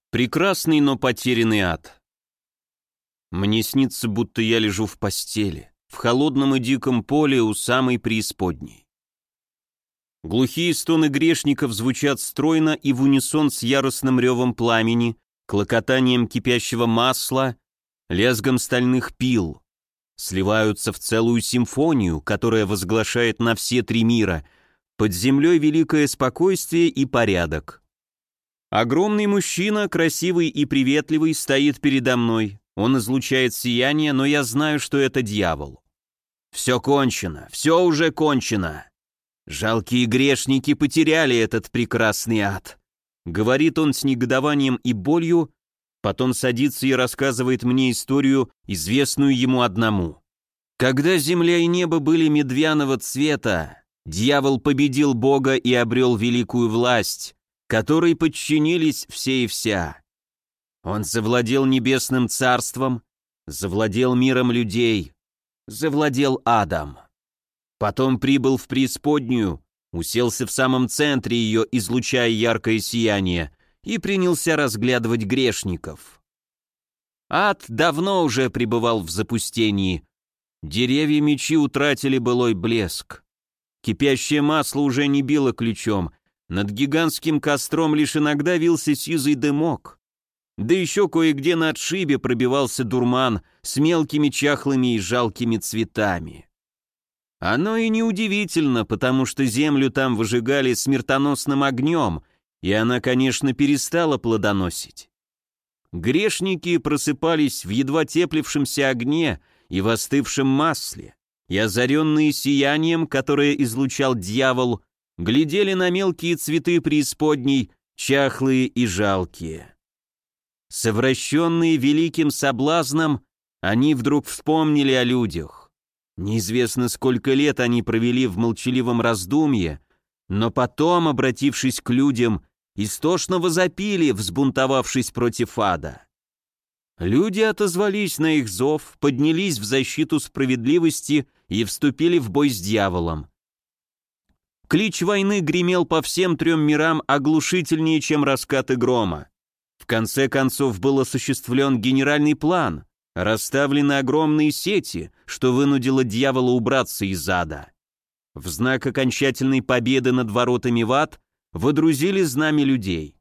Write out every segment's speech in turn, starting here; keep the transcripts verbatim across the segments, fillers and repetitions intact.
Прекрасный, но потерянный ад. Мне снится, будто я лежу в постели, в холодном и диком поле у самой преисподней. Глухие стоны грешников звучат стройно и в унисон с яростным ревом пламени, клокотанием кипящего масла, лязгом стальных пил, сливаются в целую симфонию, которая возглашает на все три мира: под землей великое спокойствие и порядок. Огромный мужчина, красивый и приветливый, стоит передо мной. Он излучает сияние, но я знаю, что это дьявол. Все кончено, все уже кончено. Жалкие грешники потеряли этот прекрасный ад. Говорит он с негодованием и болью, потом садится и рассказывает мне историю, известную ему одному. Когда земля и небо были медвяного цвета, дьявол победил Бога и обрел великую власть, которой подчинились все и вся. Он завладел небесным царством, завладел миром людей, завладел адом. Потом прибыл в преисподнюю, уселся в самом центре ее, излучая яркое сияние, и принялся разглядывать грешников. Ад давно уже пребывал в запустении. Деревья мечи утратили былой блеск. Кипящее масло уже не било ключом, над гигантским костром лишь иногда вился сизый дымок. Да еще кое-где на отшибе пробивался дурман с мелкими чахлыми и жалкими цветами. Оно и неудивительно, потому что землю там выжигали смертоносным огнем, и она, конечно, перестала плодоносить. Грешники просыпались в едва теплившемся огне и в остывшем масле, и озаренные сиянием, которое излучал дьявол, глядели на мелкие цветы преисподней, чахлые и жалкие. Совращенные великим соблазном, они вдруг вспомнили о людях. Неизвестно, сколько лет они провели в молчаливом раздумье, но потом, обратившись к людям, истошно возопили, взбунтовавшись против ада. Люди отозвались на их зов, поднялись в защиту справедливости и вступили в бой с дьяволом. Клич войны гремел по всем трем мирам оглушительнее, чем раскаты грома. В конце концов был осуществлен генеральный план, расставлены огромные сети, что вынудило дьявола убраться из ада. В знак окончательной победы над воротами в ад водрузили знамя людей.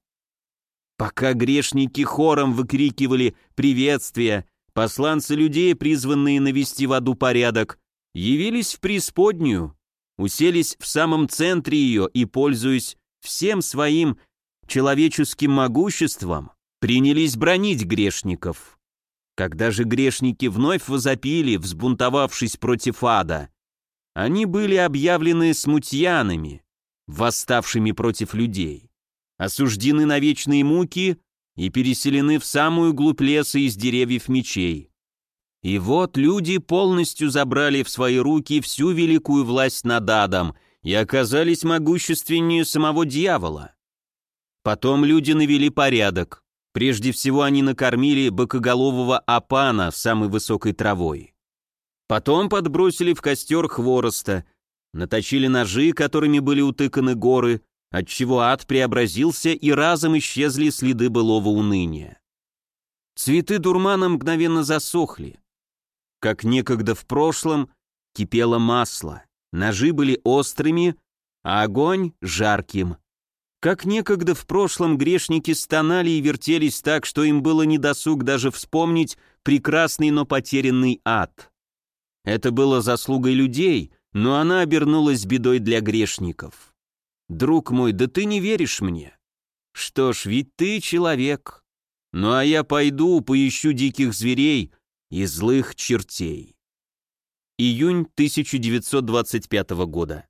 Пока грешники хором выкрикивали приветствия, посланцы людей, призванные навести в аду порядок, явились в преисподнюю, уселись в самом центре ее и, пользуясь всем своим человеческим могуществом, принялись бранить грешников. Когда же грешники вновь возопили, взбунтовавшись против ада, они были объявлены смутьянами, восставшими против людей, осуждены на вечные муки и переселены в самую глубь леса из деревьев мечей. И вот люди полностью забрали в свои руки всю великую власть над адом и оказались могущественнее самого дьявола. Потом люди навели порядок. Прежде всего они накормили быкоголового Апана самой высокой травой. Потом подбросили в костер хвороста, наточили ножи, которыми были утыканы горы, отчего ад преобразился и разом исчезли следы былого уныния. Цветы дурмана мгновенно засохли. Как некогда в прошлом, кипело масло, ножи были острыми, а огонь — жарким. Как некогда в прошлом грешники стонали и вертелись так, что им было недосуг даже вспомнить прекрасный, но потерянный ад. Это было заслугой людей, но она обернулась бедой для грешников. Друг мой, да ты не веришь мне. Что ж, ведь ты человек. Ну а я пойду, поищу диких зверей и злых чертей. Июнь тысяча девятьсот двадцать пятого года.